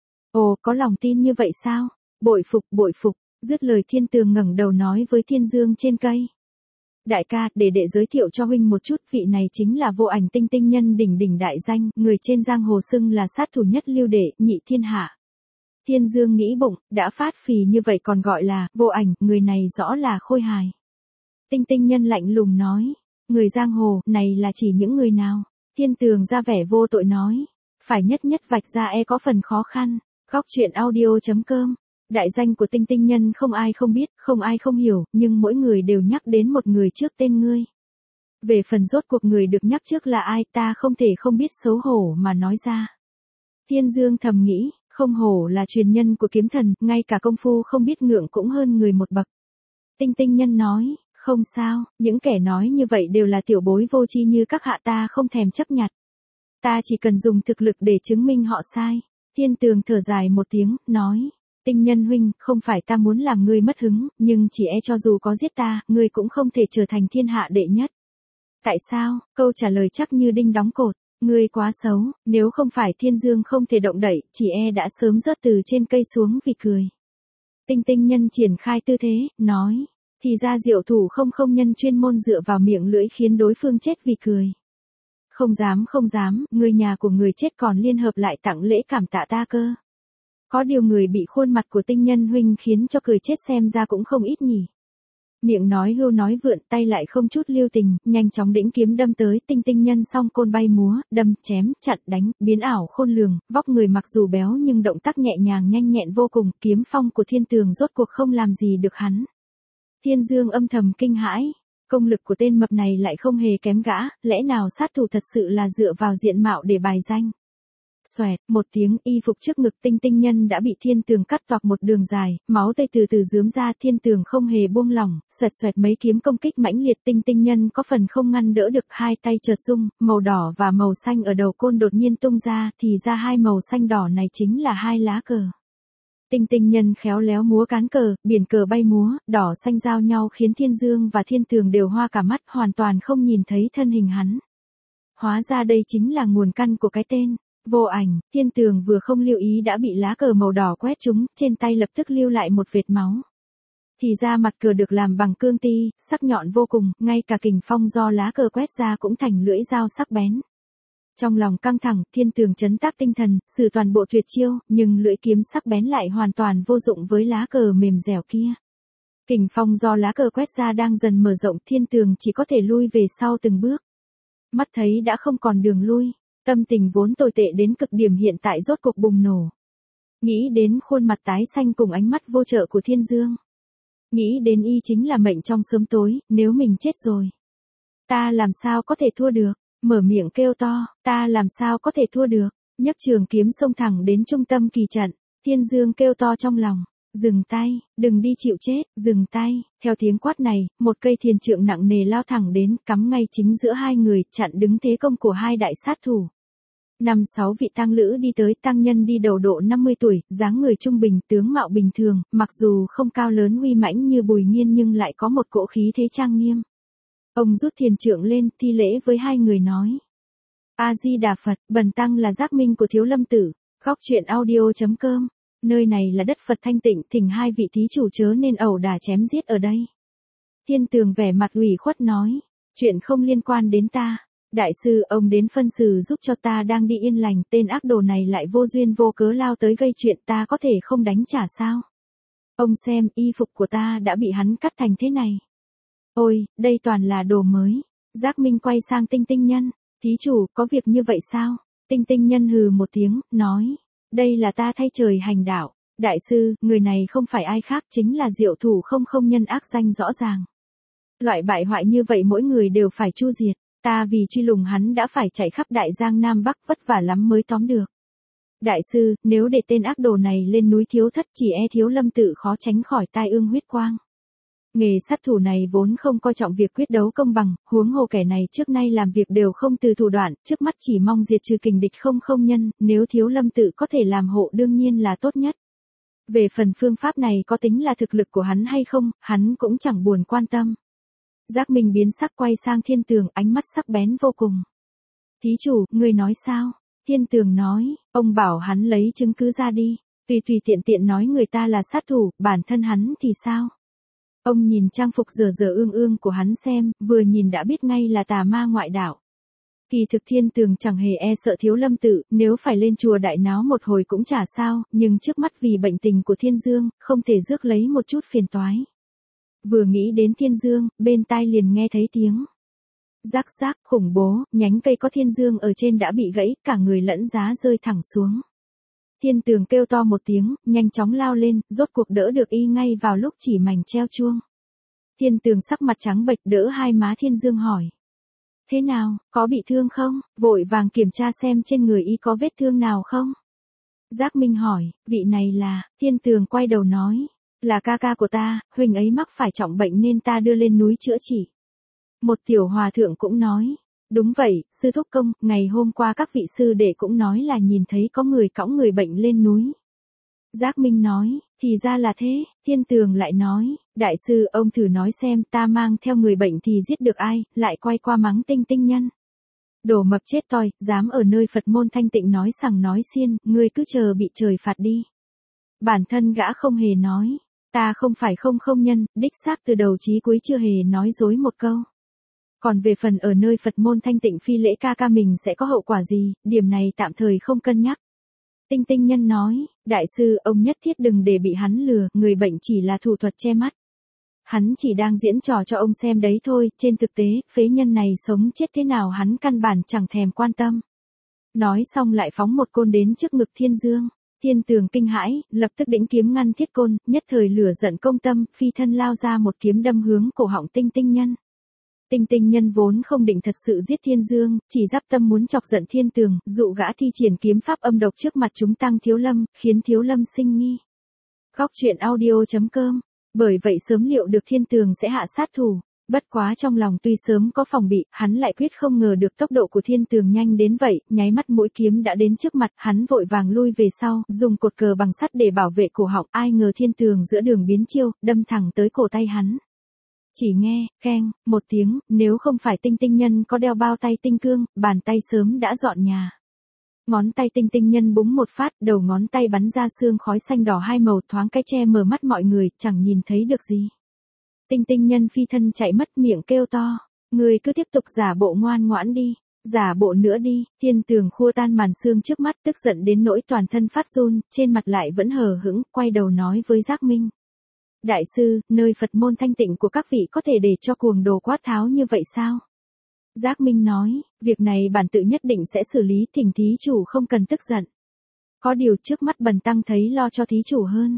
A: Ồ, có lòng tin như vậy sao? Bội phục, bội phục. Dứt lời Thiên Tường ngẩng đầu nói với Thiên Dương trên cây. Đại ca, để đệ giới thiệu cho huynh một chút, vị này chính là Vô Ảnh Tinh Tinh nhân đỉnh đỉnh đại danh, người trên giang hồ xưng là sát thủ nhất lưu đệ, nhị thiên hạ. Thiên Dương nghĩ bụng, đã phát phì như vậy còn gọi là Vô Ảnh, người này rõ là khôi hài. Tinh Tinh nhân lạnh lùng nói, người giang hồ này là chỉ những người nào? Thiên Tường ra vẻ vô tội nói, phải nhất nhất vạch ra e có phần khó khăn. Góc truyện audio chấm com. Đại danh của Tinh Tinh nhân không ai không biết, không ai không hiểu, nhưng mỗi người đều nhắc đến một người trước tên ngươi. Về phần rốt cuộc người được nhắc trước là ai, ta không thể không biết xấu hổ mà nói ra. Thiên Dương thầm nghĩ, không hổ là truyền nhân của kiếm thần, ngay cả công phu không biết ngượng cũng hơn người một bậc. Tinh Tinh nhân nói, không sao, những kẻ nói như vậy đều là tiểu bối vô tri như các hạ, ta không thèm chấp nhặt. Ta chỉ cần dùng thực lực để chứng minh họ sai. Thiên Tường thở dài một tiếng, nói, Tinh nhân huynh, không phải ta muốn làm ngươi mất hứng, nhưng chỉ e cho dù có giết ta, ngươi cũng không thể trở thành thiên hạ đệ nhất. Tại sao? Câu trả lời chắc như đinh đóng cột, ngươi quá xấu, nếu không phải Thiên Dương không thể động đậy, chỉ e đã sớm rớt từ trên cây xuống vì cười. Tinh Tinh nhân triển khai tư thế, nói, thì ra diệu thủ không không nhân chuyên môn dựa vào miệng lưỡi khiến đối phương chết vì cười. Không dám không dám, người nhà của người chết còn liên hợp lại tặng lễ cảm tạ ta cơ. Có điều người bị khuôn mặt của Tinh nhân huynh khiến cho cười chết xem ra cũng không ít nhỉ. Miệng nói hưu nói vượn, tay lại không chút lưu tình, nhanh chóng đĩnh kiếm đâm tới, tinh tinh nhân song côn bay múa, đâm, chém, chặn, đánh, biến ảo khôn lường, vóc người mặc dù béo nhưng động tác nhẹ nhàng nhanh nhẹn vô cùng, kiếm phong của Thiên Tường rốt cuộc không làm gì được hắn. Thiên Dương âm thầm kinh hãi, công lực của tên mập này lại không hề kém gã, lẽ nào sát thủ thật sự là dựa vào diện mạo để bài danh. Xoẹt, một tiếng, y phục trước ngực tinh tinh nhân đã bị Thiên Tường cắt toạc một đường dài, máu tươi từ từ rướm ra, Thiên Tường không hề buông lỏng, xoẹt xoẹt mấy kiếm công kích mãnh liệt, tinh tinh nhân có phần không ngăn đỡ được, hai tay chợt rung, màu đỏ và màu xanh ở đầu côn đột nhiên tung ra, thì ra hai màu xanh đỏ này chính là hai lá cờ. Tinh tinh nhân khéo léo múa cán cờ, biển cờ bay múa, đỏ xanh giao nhau khiến Thiên Dương và Thiên Tường đều hoa cả mắt, hoàn toàn không nhìn thấy thân hình hắn. Hóa ra đây chính là nguồn căn của cái tên. Vô Ảnh. Thiên Tường vừa không lưu ý đã bị lá cờ màu đỏ quét trúng, trên tay lập tức lưu lại một vệt máu. Thì ra mặt cờ được làm bằng cương ti, sắc nhọn vô cùng, ngay cả kình phong do lá cờ quét ra cũng thành lưỡi dao sắc bén. Trong lòng căng thẳng, Thiên Tường trấn tác tinh thần, sử toàn bộ tuyệt chiêu, nhưng lưỡi kiếm sắc bén lại hoàn toàn vô dụng với lá cờ mềm dẻo kia. Kình phong do lá cờ quét ra đang dần mở rộng, Thiên Tường chỉ có thể lui về sau từng bước. Mắt thấy đã không còn đường lui. Tâm tình vốn tồi tệ đến cực điểm hiện tại rốt cuộc bùng nổ. Nghĩ đến khuôn mặt tái xanh cùng ánh mắt vô trợ của Thiên Dương. Nghĩ đến y chính là mệnh trong sớm tối, nếu mình chết rồi. Ta làm sao có thể thua được, mở miệng kêu to, ta làm sao có thể thua được, nhấc trường kiếm xông thẳng đến trung tâm kỳ trận. Thiên Dương kêu to trong lòng, dừng tay, đừng đi chịu chết, dừng tay, theo tiếng quát này, một cây thiền trượng nặng nề lao thẳng đến, cắm ngay chính giữa hai người, chặn đứng thế công của hai đại sát thủ. Năm sáu vị tăng lữ đi tới, tăng nhân đi đầu độ năm mươi tuổi, dáng người trung bình, tướng mạo bình thường, mặc dù không cao lớn uy mãnh như Bùi Nghiên nhưng lại có một cỗ khí thế trang nghiêm. Ông rút thiền trượng lên, thi lễ với hai người nói: A-di-đà Phật, bần tăng là giác minh của Thiếu Lâm Tử, góc truyện audio chấm com. Nơi này là đất Phật thanh tịnh, thỉnh hai vị thí chủ chớ nên ẩu đả chém giết ở đây. Thiên Tường vẻ mặt ủy khuất nói: chuyện không liên quan đến ta. Đại sư, ông đến phân xử giúp cho ta đang đi yên lành, tên ác đồ này lại vô duyên vô cớ lao tới gây chuyện, ta có thể không đánh trả sao? Ông xem, y phục của ta đã bị hắn cắt thành thế này. Ôi, đây toàn là đồ mới. Giác Minh quay sang Tinh Tinh Nhân: thí chủ, có việc như vậy sao? Tinh Tinh Nhân hừ một tiếng, nói: đây là ta thay trời hành đạo. Đại sư, người này không phải ai khác, chính là Diệu Thủ không không nhân ác danh rõ ràng. Loại bại hoại như vậy mỗi người đều phải chu diệt. Ta vì truy lùng hắn đã phải chạy khắp Đại Giang Nam Bắc, vất vả lắm mới tóm được. Đại sư, nếu để tên ác đồ này lên núi Thiếu Thất, chỉ e Thiếu Lâm Tự khó tránh khỏi tai ương huyết quang. Nghề sát thủ này vốn không coi trọng việc quyết đấu công bằng, huống hồ kẻ này trước nay làm việc đều không từ thủ đoạn, trước mắt chỉ mong diệt trừ kình địch không không nhân, nếu Thiếu Lâm Tự có thể làm hộ đương nhiên là tốt nhất. Về phần phương pháp này có tính là thực lực của hắn hay không, hắn cũng chẳng buồn quan tâm. Giác Minh biến sắc quay sang Thiên Tường, ánh mắt sắc bén vô cùng. Thí chủ, ngươi nói sao? Thiên Tường nói, ông bảo hắn lấy chứng cứ ra đi, tùy tùy tiện tiện nói người ta là sát thủ, bản thân hắn thì sao? Ông nhìn trang phục dở dở ương ương của hắn xem, vừa nhìn đã biết ngay là tà ma ngoại đạo. Kỳ thực Thiên Tường chẳng hề e sợ Thiếu Lâm Tự, nếu phải lên chùa đại náo một hồi cũng chả sao, nhưng trước mắt vì bệnh tình của Thiên Dương, không thể rước lấy một chút phiền toái. Vừa nghĩ đến Thiên Dương, bên tai liền nghe thấy tiếng rắc rắc khủng bố, nhánh cây có Thiên Dương ở trên đã bị gãy, cả người lẫn giá rơi thẳng xuống. Thiên Tường kêu to một tiếng, nhanh chóng lao lên, rốt cuộc đỡ được y ngay vào lúc chỉ mảnh treo chuông. Thiên Tường sắc mặt trắng bệch đỡ hai má Thiên Dương hỏi: thế nào, có bị thương không? Vội vàng kiểm tra xem trên người y có vết thương nào không? Giác Minh hỏi: vị này là? Thiên Tường quay đầu nói: là ca ca của ta, huynh ấy mắc phải trọng bệnh nên ta đưa lên núi chữa trị. Một tiểu hòa thượng cũng nói: đúng vậy, sư thúc công, ngày hôm qua các vị sư đệ cũng nói là nhìn thấy có người cõng người bệnh lên núi. Giác Minh nói: thì ra là thế. Thiên Tường lại nói: đại sư, ông thử nói xem, ta mang theo người bệnh thì giết được ai? Lại quay qua mắng Tinh Tinh Nhân: đồ mập chết toi, dám ở nơi Phật môn thanh tịnh nói sằng nói xiên, ngươi cứ chờ bị trời phạt đi. Bản thân gã không hề nói: ta không phải không không nhân, đích xác từ đầu chí cuối chưa hề nói dối một câu. Còn về phần ở nơi Phật môn thanh tịnh phi lễ ca ca mình sẽ có hậu quả gì, điểm này tạm thời không cân nhắc. Tinh Tinh Nhân nói: đại sư, ông nhất thiết đừng để bị hắn lừa, người bệnh chỉ là thủ thuật che mắt. hắn chỉ đang diễn trò cho ông xem đấy thôi, trên thực tế, phế nhân này sống chết thế nào hắn căn bản chẳng thèm quan tâm. Nói xong lại phóng một côn đến trước ngực Thiên Dương. Thiên Tường kinh hãi, lập tức đĩnh kiếm ngăn thiết côn, nhất thời lửa giận công tâm, phi thân lao ra một kiếm đâm hướng cổ họng Tinh Tinh Nhân. Tinh Tinh Nhân vốn không định thật sự giết Thiên Dương, chỉ giáp tâm muốn chọc giận Thiên Tường, dụ gã thi triển kiếm pháp âm độc trước mặt chúng Tăng Thiếu Lâm, khiến Thiếu Lâm sinh nghi. Góc truyện audio chấm com. Bởi vậy sớm liệu được Thiên Tường sẽ hạ sát thủ. Bất quá trong lòng tuy sớm có phòng bị, hắn lại quyết không ngờ được tốc độ của Thiên Tường nhanh đến vậy, nháy mắt mũi kiếm đã đến trước mặt, hắn vội vàng lui về sau, dùng cột cờ bằng sắt để bảo vệ cổ họng, ai ngờ Thiên Tường giữa đường biến chiêu, đâm thẳng tới cổ tay hắn. Chỉ nghe, keng, một tiếng, nếu không phải Tinh Tinh Nhân có đeo bao tay tinh cương, bàn tay sớm đã dọn nhà. Ngón tay Tinh Tinh Nhân búng một phát, đầu ngón tay bắn ra sương khói xanh đỏ hai màu thoáng cái che mờ mắt mọi người, chẳng nhìn thấy được gì. Tinh Tinh Nhân phi thân chạy mất miệng kêu to, người cứ tiếp tục giả bộ ngoan ngoãn đi, giả bộ nữa đi. Thiên Tường khua tan màn sương trước mắt, tức giận đến nỗi toàn thân phát run, trên mặt lại vẫn hờ hững, quay đầu nói với Giác Minh. Đại sư, nơi Phật môn thanh tịnh của các vị có thể để cho cuồng đồ quát tháo như vậy sao? Giác Minh nói, việc này bản tự nhất định sẽ xử lý, thỉnh thí chủ không cần tức giận. Có điều trước mắt bần tăng thấy lo cho thí chủ hơn.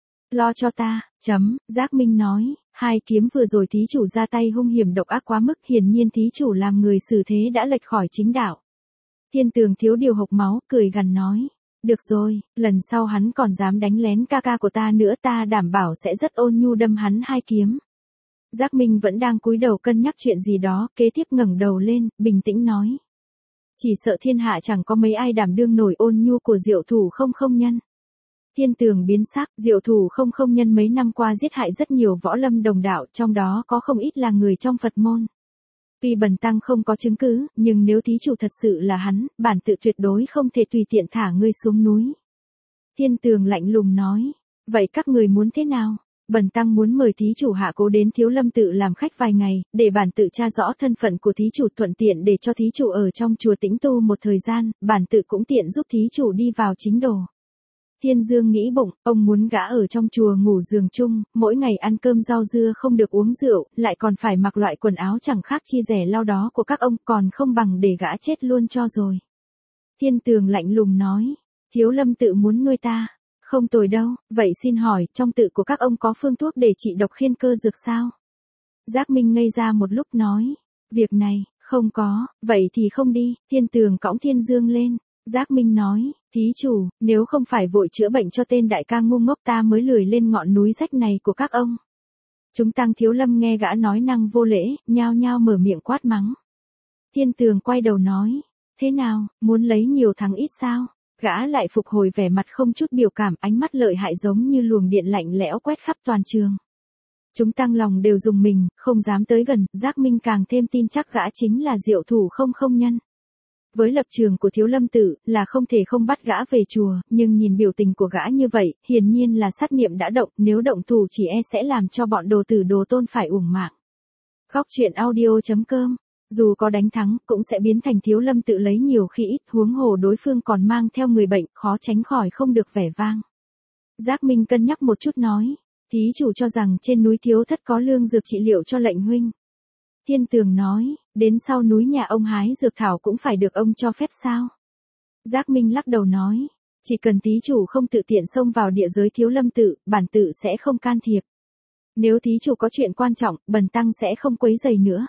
A: Lo cho ta, chấm, Giác Minh nói, hai kiếm vừa rồi thí chủ ra tay hung hiểm độc ác quá mức, hiển nhiên thí chủ làm người xử thế đã lệch khỏi chính đạo. Thiên Tường thiếu điều hộc máu, cười gằn nói, được rồi, lần sau hắn còn dám đánh lén ca ca của ta nữa, ta đảm bảo sẽ rất ôn nhu đâm hắn hai kiếm. Giác Minh vẫn đang cúi đầu cân nhắc chuyện gì đó, kế tiếp ngẩng đầu lên, bình tĩnh nói. Chỉ sợ thiên hạ chẳng có mấy ai đảm đương nổi ôn nhu của Diệu Thủ không không nhân. Thiên Tường biến sắc, Diệu Thủ không không nhân mấy năm qua giết hại rất nhiều võ lâm đồng đạo, trong đó có không ít là người trong Phật môn. Tuy bần tăng không có chứng cứ, nhưng nếu thí chủ thật sự là hắn, bản tự tuyệt đối không thể tùy tiện thả ngươi xuống núi. Thiên Tường lạnh lùng nói, vậy các người muốn thế nào? Bần tăng muốn mời thí chủ hạ cố đến Thiếu Lâm tự làm khách vài ngày, để bản tự tra rõ thân phận của thí chủ, thuận tiện để cho thí chủ ở trong chùa tĩnh tu một thời gian, bản tự cũng tiện giúp thí chủ đi vào chính đồ. Thiên Dương nghĩ bụng, ông muốn gã ở trong chùa ngủ giường chung, mỗi ngày ăn cơm rau dưa không được uống rượu, lại còn phải mặc loại quần áo chẳng khác chi rẻ lau đó của các ông, còn không bằng để gã chết luôn cho rồi. Thiên Tường lạnh lùng nói, Thiếu Lâm tự muốn nuôi ta. Không tồi đâu, vậy xin hỏi, trong tự của các ông có phương thuốc để trị độc khiên cơ dược sao? Giác Minh ngây ra một lúc nói, việc này, không có, vậy thì không đi. Thiên Tường cõng Thiên Dương lên. Giác Minh nói, thí chủ, nếu không phải vội chữa bệnh cho tên đại ca ngu ngốc ta mới lười lên ngọn núi rách này của các ông. Chúng Tăng Thiếu Lâm nghe gã nói năng vô lễ, nhao nhao mở miệng quát mắng. Thiên Tường quay đầu nói, thế nào, muốn lấy nhiều thắng ít sao? Gã lại phục hồi vẻ mặt không chút biểu cảm, ánh mắt lợi hại giống như luồng điện lạnh lẽo quét khắp toàn trường. Chúng Tăng lòng đều dùng mình, không dám tới gần, Giác Minh càng thêm tin chắc gã chính là Diệu Thủ không không nhân. Với lập trường của Thiếu Lâm tự, là không thể không bắt gã về chùa, nhưng nhìn biểu tình của gã như vậy, hiển nhiên là sát niệm đã động, nếu động thủ chỉ e sẽ làm cho bọn đồ tử đồ tôn phải uổng mạng. Góc truyện audio chấm com. Dù có đánh thắng, cũng sẽ biến thành Thiếu Lâm tự lấy nhiều khi ít, huống hồ đối phương còn mang theo người bệnh, khó tránh khỏi không được vẻ vang. Giác Minh cân nhắc một chút nói, thí chủ cho rằng trên núi Thiếu Thất có lương dược trị liệu cho lệnh huynh. Thiên Tường nói, đến sau núi nhà ông hái dược thảo cũng phải được ông cho phép sao? Giác Minh lắc đầu nói, chỉ cần thí chủ không tự tiện xông vào địa giới Thiếu Lâm tự, bản tự sẽ không can thiệp. Nếu thí chủ có chuyện quan trọng, bần tăng sẽ không quấy rầy nữa.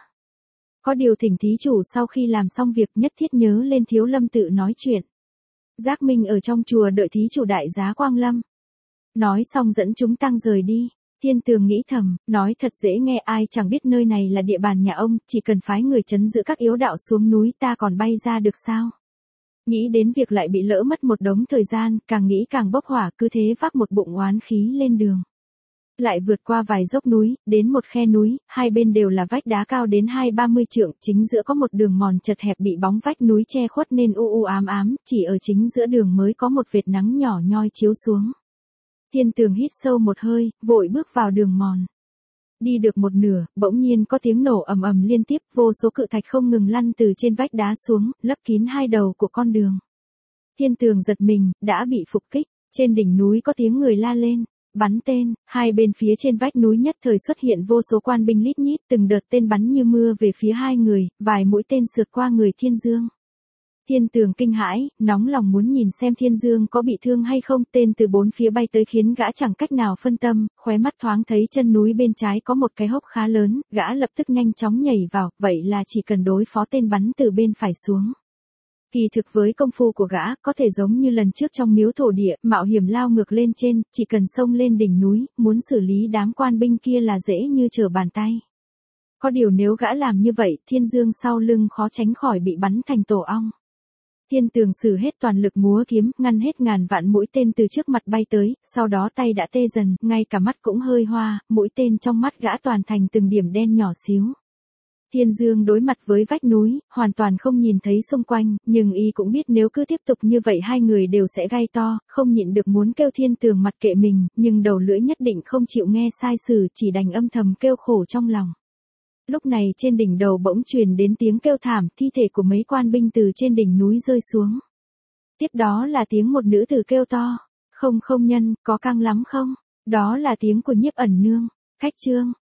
A: Có điều thỉnh thí chủ sau khi làm xong việc nhất thiết nhớ lên Thiếu Lâm tự nói chuyện. Giác Minh ở trong chùa đợi thí chủ đại giá Quang Lâm. Nói xong dẫn chúng Tăng rời đi. Thiên Tường nghĩ thầm, nói thật dễ nghe, ai chẳng biết nơi này là địa bàn nhà ông, chỉ cần phái người trấn giữ các yếu đạo xuống núi ta còn bay ra được sao? Nghĩ đến việc lại bị lỡ mất một đống thời gian, càng nghĩ càng bốc hỏa, cứ thế vác một bụng oán khí lên đường. Lại vượt qua vài dốc núi, đến một khe núi, hai bên đều là vách đá cao đến hai ba mươi trượng, chính giữa có một đường mòn chật hẹp bị bóng vách núi che khuất nên u u ám ám, chỉ ở chính giữa đường mới có một vệt nắng nhỏ nhoi chiếu xuống. Thiên Tường hít sâu một hơi, vội bước vào đường mòn. Đi được một nửa, bỗng nhiên có tiếng nổ ầm ầm liên tiếp, vô số cự thạch không ngừng lăn từ trên vách đá xuống, lấp kín hai đầu của con đường. Thiên Tường giật mình, đã bị phục kích, trên đỉnh núi có tiếng người la lên. bắn tên, hai bên phía trên vách núi nhất thời xuất hiện vô số quan binh lít nhít, từng đợt tên bắn như mưa về phía hai người, vài mũi tên sượt qua người Thiên Dương. Thiên Tường kinh hãi, nóng lòng muốn nhìn xem Thiên Dương có bị thương hay không, tên từ bốn phía bay tới khiến gã chẳng cách nào phân tâm, khóe mắt thoáng thấy chân núi bên trái có một cái hốc khá lớn, gã lập tức nhanh chóng nhảy vào, vậy là chỉ cần đối phó tên bắn từ bên phải xuống. Kỳ thực với công phu của gã, có thể giống như lần trước trong miếu thổ địa, mạo hiểm lao ngược lên trên, chỉ cần xông lên đỉnh núi, muốn xử lý đám quan binh kia là dễ như trở bàn tay. Có điều nếu gã làm như vậy, Thiên Dương sau lưng khó tránh khỏi bị bắn thành tổ ong. Thiên Tường sử hết toàn lực múa kiếm, ngăn hết ngàn vạn mũi tên từ trước mặt bay tới, sau đó tay đã tê dần, ngay cả mắt cũng hơi hoa, mũi tên trong mắt gã toàn thành từng điểm đen nhỏ xíu. Thiên Dương đối mặt với vách núi, hoàn toàn không nhìn thấy xung quanh, nhưng y cũng biết nếu cứ tiếp tục như vậy hai người đều sẽ gai to, không nhịn được muốn kêu Thiên Tường mặt kệ mình, nhưng đầu lưỡi nhất định không chịu nghe sai sử, chỉ đành âm thầm kêu khổ trong lòng. Lúc này trên đỉnh đầu bỗng truyền đến tiếng kêu thảm, thi thể của mấy quan binh từ trên đỉnh núi rơi xuống. Tiếp đó là tiếng một nữ tử kêu to, không không nhân, có căng lắm không? Đó là tiếng của Nhiếp Ẩn Nương. Khách chương,